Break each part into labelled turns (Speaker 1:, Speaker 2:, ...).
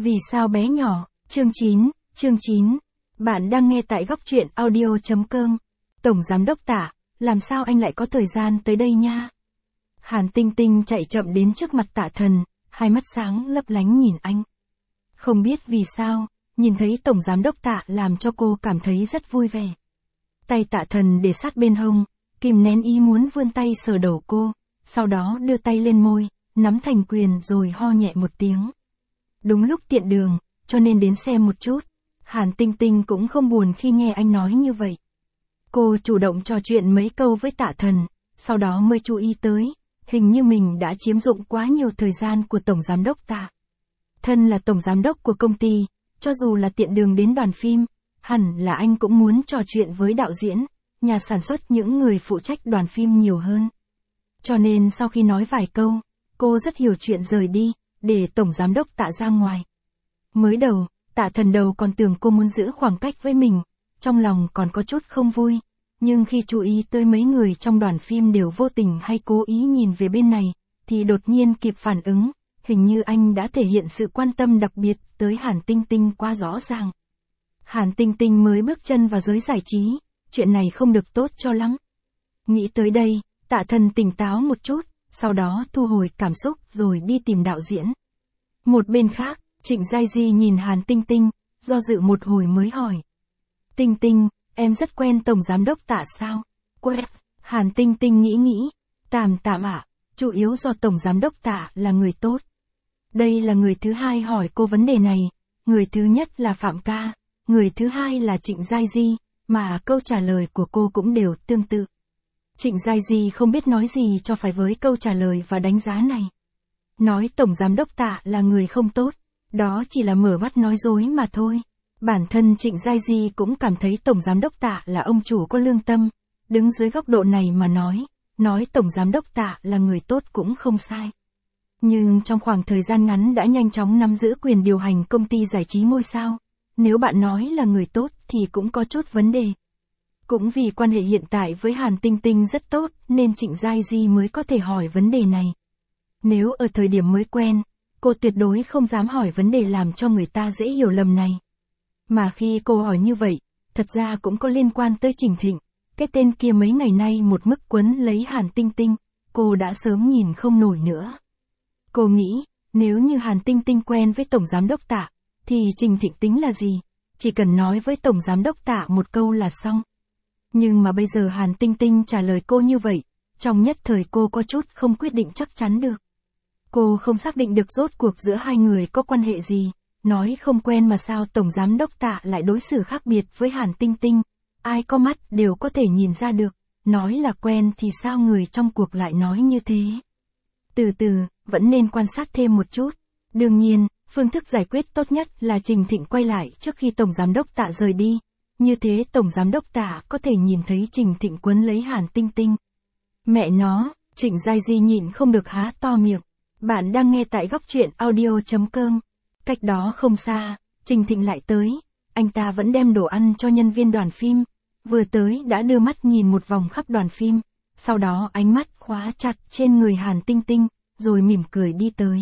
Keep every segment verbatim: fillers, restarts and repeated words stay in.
Speaker 1: Vì sao bé nhỏ, chương chín, chương chín. Bạn đang nghe tại góc truyện audio chấm com. Tổng Giám đốc Tạ, làm sao anh lại có thời gian tới đây nha? Hàn Tinh Tinh chạy chậm đến trước mặt Tạ Thần, hai mắt sáng lấp lánh nhìn anh. Không biết vì sao, nhìn thấy Tổng Giám đốc Tạ làm cho cô cảm thấy rất vui vẻ. Tay Tạ Thần để sát bên hông, kìm nén ý muốn vươn tay sờ đầu cô, sau đó đưa tay lên môi, nắm thành quyền rồi ho nhẹ một tiếng. Đúng lúc tiện đường, cho nên đến xem một chút. Hàn Tinh Tinh cũng không buồn khi nghe anh nói như vậy. Cô chủ động trò chuyện mấy câu với Tạ Thần, sau đó mới chú ý tới, hình như mình đã chiếm dụng quá nhiều thời gian của Tổng Giám đốc Tạ. Thân là Tổng Giám đốc của công ty, cho dù là tiện đường đến đoàn phim, hẳn là anh cũng muốn trò chuyện với đạo diễn, nhà sản xuất những người phụ trách đoàn phim nhiều hơn. Cho nên sau khi nói vài câu, cô rất hiểu chuyện rời đi, để Tổng Giám đốc Tạ ra ngoài. Mới đầu, Tạ Thần đầu còn tưởng cô muốn giữ khoảng cách với mình, trong lòng còn có chút không vui, nhưng khi chú ý tới mấy người trong đoàn phim đều vô tình hay cố ý nhìn về bên này, thì đột nhiên kịp phản ứng, hình như anh đã thể hiện sự quan tâm đặc biệt tới Hàn Tinh Tinh quá rõ ràng. Hàn Tinh Tinh mới bước chân vào giới giải trí, chuyện này không được tốt cho lắm. Nghĩ tới đây, Tạ Thần tỉnh táo một chút, sau đó thu hồi cảm xúc rồi đi tìm đạo diễn. Một bên khác, Trịnh Giai Di nhìn Hàn Tinh Tinh, do dự một hồi mới hỏi. Tinh Tinh, em rất quen Tổng Giám đốc Tạ sao? Quen. Hàn Tinh Tinh nghĩ nghĩ. Tạm tạm ạ, chủ yếu do Tổng Giám đốc Tạ là người tốt. Đây là người thứ hai hỏi cô vấn đề này, người thứ nhất là Phạm Ca, người thứ hai là Trịnh Giai Di, mà câu trả lời của cô cũng đều tương tự. Trịnh Giai Di không biết nói gì cho phải với câu trả lời và đánh giá này. Nói Tổng Giám đốc Tạ là người không tốt, đó chỉ là mở mắt nói dối mà thôi. Bản thân Trịnh Giai Di cũng cảm thấy Tổng Giám đốc Tạ là ông chủ có lương tâm, đứng dưới góc độ này mà nói, nói Tổng Giám đốc Tạ là người tốt cũng không sai. Nhưng trong khoảng thời gian ngắn đã nhanh chóng nắm giữ quyền điều hành công ty giải trí ngôi sao, nếu bạn nói là người tốt thì cũng có chút vấn đề. Cũng vì quan hệ hiện tại với Hàn Tinh Tinh rất tốt nên Trịnh Giai Di mới có thể hỏi vấn đề này. Nếu ở thời điểm mới quen, cô tuyệt đối không dám hỏi vấn đề làm cho người ta dễ hiểu lầm này. Mà khi cô hỏi như vậy, thật ra cũng có liên quan tới Trình Thịnh, cái tên kia mấy ngày nay một mức quấn lấy Hàn Tinh Tinh, cô đã sớm nhìn không nổi nữa. Cô nghĩ, nếu như Hàn Tinh Tinh quen với Tổng Giám đốc Tạ, thì Trình Thịnh tính là gì? Chỉ cần nói với Tổng Giám đốc Tạ một câu là xong. Nhưng mà bây giờ Hàn Tinh Tinh trả lời cô như vậy, trong nhất thời cô có chút không quyết định chắc chắn được. Cô không xác định được rốt cuộc giữa hai người có quan hệ gì, nói không quen mà sao Tổng Giám đốc Tạ lại đối xử khác biệt với Hàn Tinh Tinh, ai có mắt đều có thể nhìn ra được, nói là quen thì sao người trong cuộc lại nói như thế. Từ từ, vẫn nên quan sát thêm một chút. Đương nhiên, phương thức giải quyết tốt nhất là Trình Thịnh quay lại trước khi Tổng Giám đốc Tạ rời đi. Như thế Tổng Giám đốc Tạ có thể nhìn thấy Trình Thịnh quấn lấy Hàn Tinh Tinh. Mẹ nó, Trịnh Giai Di nhịn không được há to miệng. Bạn đang nghe tại góc truyện audio chấm com. Cách đó không xa, Trình Thịnh lại tới. Anh ta vẫn đem đồ ăn cho nhân viên đoàn phim. Vừa tới đã đưa mắt nhìn một vòng khắp đoàn phim. Sau đó ánh mắt khóa chặt trên người Hàn Tinh Tinh, rồi mỉm cười đi tới.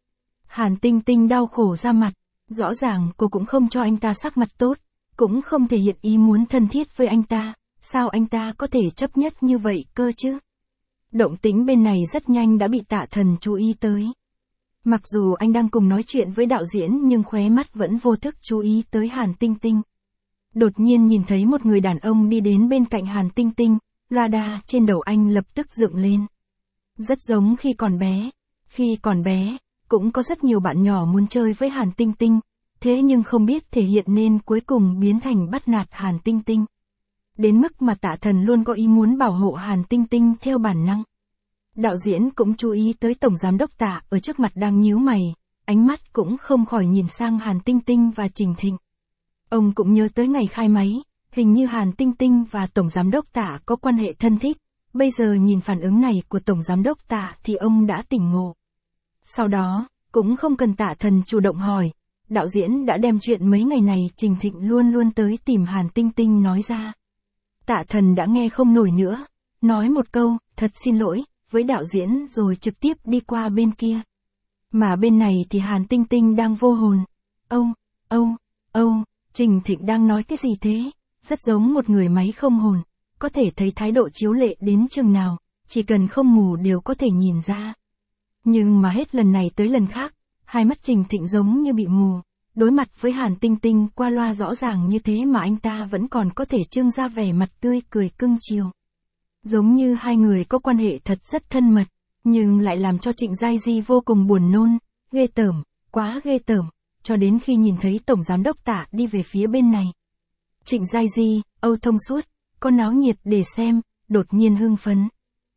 Speaker 1: Hàn Tinh Tinh đau khổ ra mặt. Rõ ràng cô cũng không cho anh ta sắc mặt tốt, cũng không thể hiện ý muốn thân thiết với anh ta. Sao anh ta có thể chấp nhất như vậy cơ chứ? Động tĩnh bên này rất nhanh đã bị Tạ Thần chú ý tới. Mặc dù anh đang cùng nói chuyện với đạo diễn nhưng khóe mắt vẫn vô thức chú ý tới Hàn Tinh Tinh. Đột nhiên nhìn thấy một người đàn ông đi đến bên cạnh Hàn Tinh Tinh, radar trên đầu anh lập tức dựng lên. Rất giống khi còn bé. Khi còn bé, cũng có rất nhiều bạn nhỏ muốn chơi với Hàn Tinh Tinh, thế nhưng không biết thể hiện nên cuối cùng biến thành bắt nạt Hàn Tinh Tinh. Đến mức mà Tạ Thần luôn có ý muốn bảo hộ Hàn Tinh Tinh theo bản năng. Đạo diễn cũng chú ý tới Tổng Giám đốc Tạ ở trước mặt đang nhíu mày, ánh mắt cũng không khỏi nhìn sang Hàn Tinh Tinh và Trình Thịnh. Ông cũng nhớ tới ngày khai máy, hình như Hàn Tinh Tinh và Tổng Giám đốc Tạ có quan hệ thân thiết, bây giờ nhìn phản ứng này của Tổng Giám đốc Tạ thì ông đã tỉnh ngộ. Sau đó, cũng không cần Tạ Thần chủ động hỏi, đạo diễn đã đem chuyện mấy ngày này Trình Thịnh luôn luôn tới tìm Hàn Tinh Tinh nói ra. Tạ Thần đã nghe không nổi nữa, nói một câu, thật xin lỗi, với đạo diễn rồi trực tiếp đi qua bên kia. Mà bên này thì Hàn Tinh Tinh đang vô hồn. Ông, ông, ông, Trình Thịnh đang nói cái gì thế? Rất giống một người máy không hồn, có thể thấy thái độ chiếu lệ đến chừng nào, chỉ cần không mù đều có thể nhìn ra. Nhưng mà hết lần này tới lần khác, hai mắt Trình Thịnh giống như bị mù, đối mặt với Hàn Tinh Tinh qua loa rõ ràng như thế mà anh ta vẫn còn có thể trưng ra vẻ mặt tươi cười cưng chiều. Giống như hai người có quan hệ thật rất thân mật, nhưng lại làm cho Trịnh Giai Di vô cùng buồn nôn, ghê tởm, quá ghê tởm, cho đến khi nhìn thấy Tổng Giám Đốc Tạ đi về phía bên này. Trịnh Giai Di, Âu thông suốt, có náo nhiệt để xem, đột nhiên hưng phấn.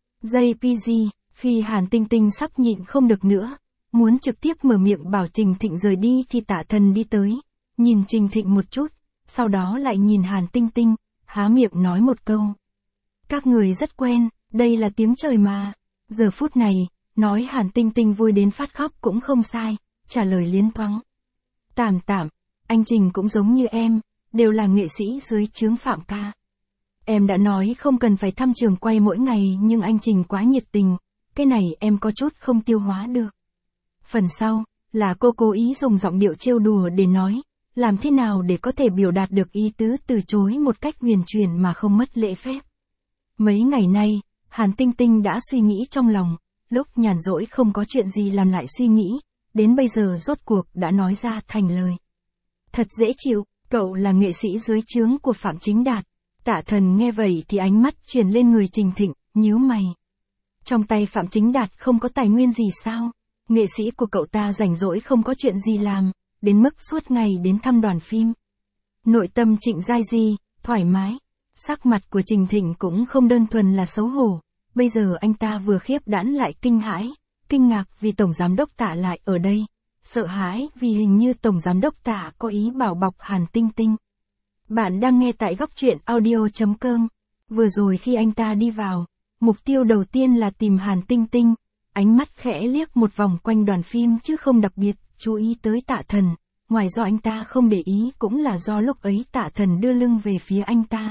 Speaker 1: gi pê giê, khi Hàn Tinh Tinh sắp nhịn không được nữa, muốn trực tiếp mở miệng bảo Trình Thịnh rời đi thì Tạ Thần đi tới, nhìn Trình Thịnh một chút, sau đó lại nhìn Hàn Tinh Tinh, há miệng nói một câu. Các người rất quen, đây là tiếng trời mà. Giờ phút này, nói Hàn Tinh Tinh vui đến phát khóc cũng không sai, trả lời liến thoáng. Tạm tạm, anh Trình cũng giống như em, đều là nghệ sĩ dưới trướng Phạm ca. Em đã nói không cần phải thăm trường quay mỗi ngày nhưng anh Trình quá nhiệt tình, cái này em có chút không tiêu hóa được. Phần sau, là cô cố ý dùng giọng điệu trêu đùa để nói, làm thế nào để có thể biểu đạt được ý tứ từ chối một cách huyền chuyển mà không mất lễ phép. Mấy ngày nay, Hàn Tinh Tinh đã suy nghĩ trong lòng, lúc nhàn rỗi không có chuyện gì làm lại suy nghĩ, đến bây giờ rốt cuộc đã nói ra thành lời. Thật dễ chịu, cậu là nghệ sĩ dưới trướng của Phạm Chính Đạt. Tạ Thần nghe vậy thì ánh mắt chuyển lên người Trình Thịnh, nhíu mày. Trong tay Phạm Chính Đạt không có tài nguyên gì sao? Nghệ sĩ của cậu ta rảnh rỗi không có chuyện gì làm, đến mức suốt ngày đến thăm đoàn phim. Nội tâm Trịnh Giai Di, thoải mái. Sắc mặt của Trình Thịnh cũng không đơn thuần là xấu hổ, bây giờ anh ta vừa khiếp đãn lại kinh hãi, kinh ngạc vì Tổng Giám Đốc Tạ lại ở đây, sợ hãi vì hình như Tổng Giám Đốc Tạ có ý bảo bọc Hàn Tinh Tinh. Bạn đang nghe tại góc truyện audio chấm com. Vừa rồi khi anh ta đi vào, mục tiêu đầu tiên là tìm Hàn Tinh Tinh, ánh mắt khẽ liếc một vòng quanh đoàn phim chứ không đặc biệt chú ý tới Tạ Thần, ngoài do anh ta không để ý cũng là do lúc ấy Tạ Thần đưa lưng về phía anh ta.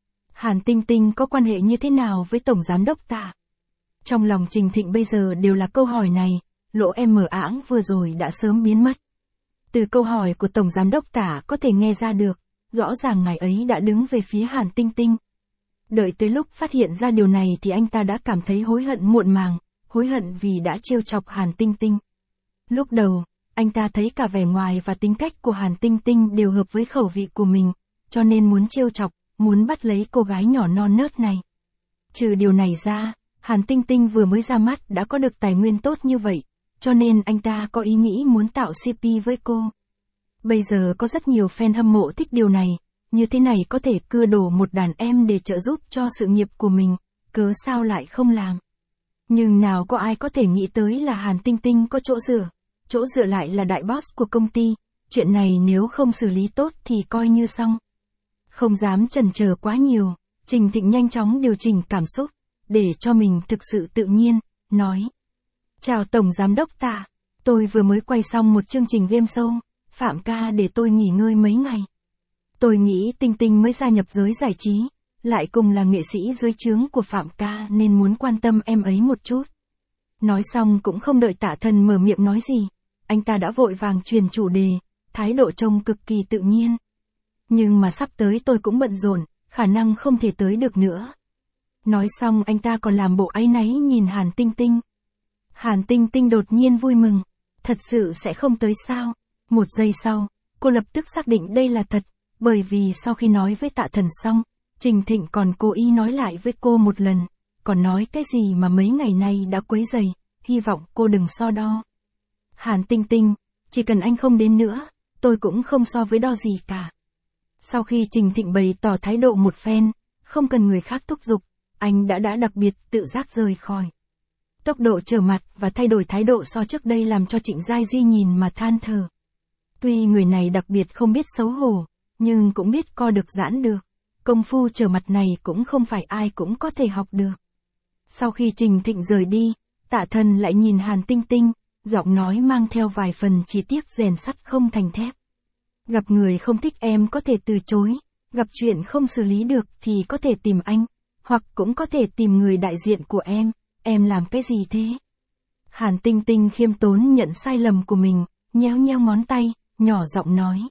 Speaker 1: Hàn Tinh Tinh có quan hệ như thế nào với Tổng Giám Đốc Tạ? Trong lòng Trình Thịnh bây giờ đều là câu hỏi này, lỗ em mở ảng vừa rồi đã sớm biến mất. Từ câu hỏi của Tổng Giám Đốc Tạ có thể nghe ra được, rõ ràng ngày ấy đã đứng về phía Hàn Tinh Tinh. Đợi tới lúc phát hiện ra điều này thì anh ta đã cảm thấy hối hận muộn màng, hối hận vì đã trêu chọc Hàn Tinh Tinh. Lúc đầu, anh ta thấy cả vẻ ngoài và tính cách của Hàn Tinh Tinh đều hợp với khẩu vị của mình, cho nên muốn trêu chọc, muốn bắt lấy cô gái nhỏ non nớt này. Trừ điều này ra, Hàn Tinh Tinh vừa mới ra mắt đã có được tài nguyên tốt như vậy, cho nên anh ta có ý nghĩ muốn tạo xê pê với cô. Bây giờ có rất nhiều fan hâm mộ thích điều này, như thế này có thể cưa đổ một đàn em để trợ giúp cho sự nghiệp của mình, cớ sao lại không làm. Nhưng nào có ai có thể nghĩ tới là Hàn Tinh Tinh có chỗ dựa, chỗ dựa lại là đại boss của công ty, chuyện này nếu không xử lý tốt thì coi như xong. Không dám chần chờ quá nhiều, Trình Thịnh nhanh chóng điều chỉnh cảm xúc, để cho mình thực sự tự nhiên, nói. Chào Tổng Giám Đốc Tạ, tôi vừa mới quay xong một chương trình game show, Phạm ca để tôi nghỉ ngơi mấy ngày. Tôi nghĩ Tinh Tinh mới gia nhập giới giải trí, lại cùng là nghệ sĩ dưới trướng của Phạm ca nên muốn quan tâm em ấy một chút. Nói xong cũng không đợi Tạ Thần mở miệng nói gì, anh ta đã vội vàng truyền chủ đề, thái độ trông cực kỳ tự nhiên. Nhưng mà sắp tới tôi cũng bận rộn, khả năng không thể tới được nữa. Nói xong anh ta còn làm bộ áy náy nhìn Hàn Tinh Tinh. Hàn Tinh Tinh đột nhiên vui mừng, thật sự sẽ không tới sao? Một giây sau, cô lập tức xác định đây là thật, bởi vì sau khi nói với Tạ Thần xong, Trình Thịnh còn cố ý nói lại với cô một lần, còn nói cái gì mà mấy ngày nay đã quấy rầy, hy vọng cô đừng so đo. Hàn Tinh Tinh, chỉ cần anh không đến nữa, tôi cũng không so với đo gì cả. Sau khi Trình Thịnh bày tỏ thái độ một phen, không cần người khác thúc giục, anh đã đã đặc biệt tự giác rời khỏi. Tốc độ trở mặt và thay đổi thái độ so trước đây làm cho Trịnh Giai Di nhìn mà than thở. Tuy người này đặc biệt không biết xấu hổ, nhưng cũng biết co được giãn được. Công phu trở mặt này cũng không phải ai cũng có thể học được. Sau khi Trình Thịnh rời đi, Tạ Thần lại nhìn Hàn Tinh Tinh, giọng nói mang theo vài phần chi tiết rèn sắt không thành thép. Gặp người không thích em có thể từ chối, gặp chuyện không xử lý được thì có thể tìm anh, hoặc cũng có thể tìm người đại diện của em, em làm cái gì thế? Hàn Tinh Tinh khiêm tốn nhận sai lầm của mình, nhéo nhéo ngón tay, nhỏ giọng nói.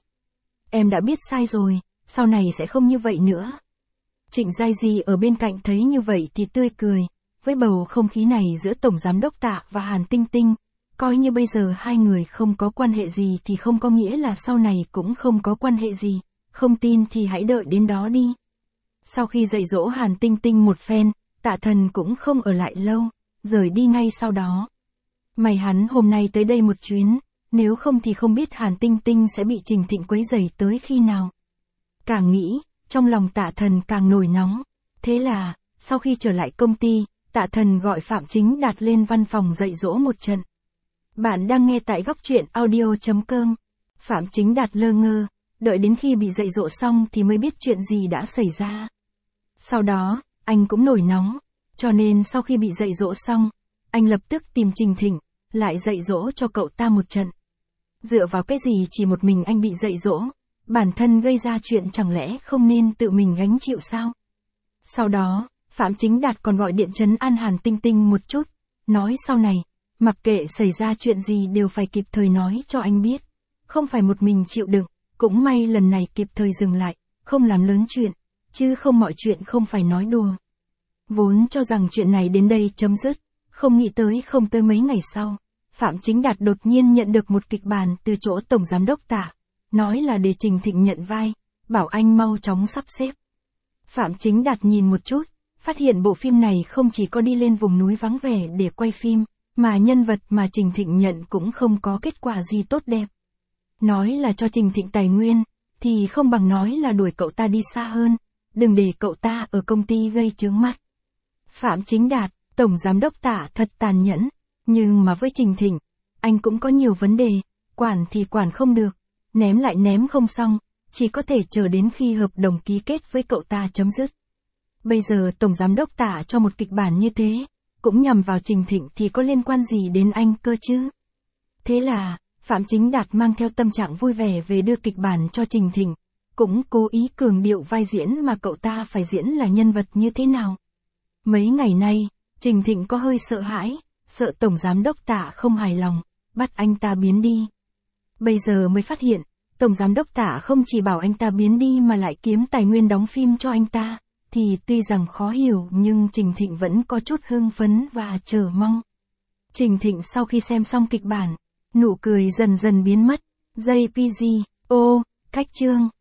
Speaker 1: Em đã biết sai rồi, sau này sẽ không như vậy nữa. Trịnh Giai Di ở bên cạnh thấy như vậy thì tươi cười, với bầu không khí này giữa Tổng Giám đốc Tạ và Hàn Tinh Tinh, coi như bây giờ hai người không có quan hệ gì thì không có nghĩa là sau này cũng không có quan hệ gì, không tin thì hãy đợi đến đó đi. Sau khi dạy dỗ Hàn Tinh Tinh một phen, Tạ Thần cũng không ở lại lâu, rời đi ngay sau đó. May hắn hôm nay tới đây một chuyến, nếu không thì không biết Hàn Tinh Tinh sẽ bị Trình Thịnh quấy rầy tới khi nào. Càng nghĩ, trong lòng Tạ Thần càng nổi nóng. Thế là, sau khi trở lại công ty, Tạ Thần gọi Phạm Chính Đạt lên văn phòng dạy dỗ một trận. Bạn đang nghe tại góc truyện audio chấm com. Phạm Chính Đạt lơ ngơ, đợi đến khi bị dạy dỗ xong thì mới biết chuyện gì đã xảy ra. Sau đó, anh cũng nổi nóng, cho nên sau khi bị dạy dỗ xong, anh lập tức tìm Trình Thịnh, lại dạy dỗ cho cậu ta một trận. Dựa vào cái gì chỉ một mình anh bị dạy dỗ, bản thân gây ra chuyện chẳng lẽ không nên tự mình gánh chịu sao? Sau đó, Phạm Chính Đạt còn gọi điện trấn an Hàn Tinh Tinh một chút, nói sau này, mặc kệ xảy ra chuyện gì đều phải kịp thời nói cho anh biết, không phải một mình chịu đựng, cũng may lần này kịp thời dừng lại, không làm lớn chuyện, chứ không mọi chuyện không phải nói đùa. Vốn cho rằng chuyện này đến đây chấm dứt, không nghĩ tới không tới mấy ngày sau, Phạm Chính Đạt đột nhiên nhận được một kịch bản từ chỗ Tổng Giám đốc Tạ, nói là để Trình Thịnh nhận vai, bảo anh mau chóng sắp xếp. Phạm Chính Đạt nhìn một chút, phát hiện bộ phim này không chỉ có đi lên vùng núi vắng vẻ để quay phim, mà nhân vật mà Trình Thịnh nhận cũng không có kết quả gì tốt đẹp. Nói là cho Trình Thịnh tài nguyên, thì không bằng nói là đuổi cậu ta đi xa hơn, đừng để cậu ta ở công ty gây chướng mắt. Phạm Chính Đạt, Tổng Giám đốc Tạ thật tàn nhẫn, nhưng mà với Trình Thịnh, anh cũng có nhiều vấn đề, quản thì quản không được, ném lại ném không xong, chỉ có thể chờ đến khi hợp đồng ký kết với cậu ta chấm dứt. Bây giờ Tổng Giám đốc Tạ cho một kịch bản như thế, cũng nhằm vào Trình Thịnh thì có liên quan gì đến anh cơ chứ? Thế là, Phạm Chính Đạt mang theo tâm trạng vui vẻ về đưa kịch bản cho Trình Thịnh, cũng cố ý cường điệu vai diễn mà cậu ta phải diễn là nhân vật như thế nào. Mấy ngày nay, Trình Thịnh có hơi sợ hãi, sợ Tổng Giám đốc Tạ không hài lòng, bắt anh ta biến đi. Bây giờ mới phát hiện, Tổng Giám đốc Tạ không chỉ bảo anh ta biến đi mà lại kiếm tài nguyên đóng phim cho anh ta, thì tuy rằng khó hiểu nhưng Trình Thịnh vẫn có chút hưng phấn và chờ mong. Trình Thịnh sau khi xem xong kịch bản, nụ cười dần dần biến mất, gi pê giê, ô, cách chương.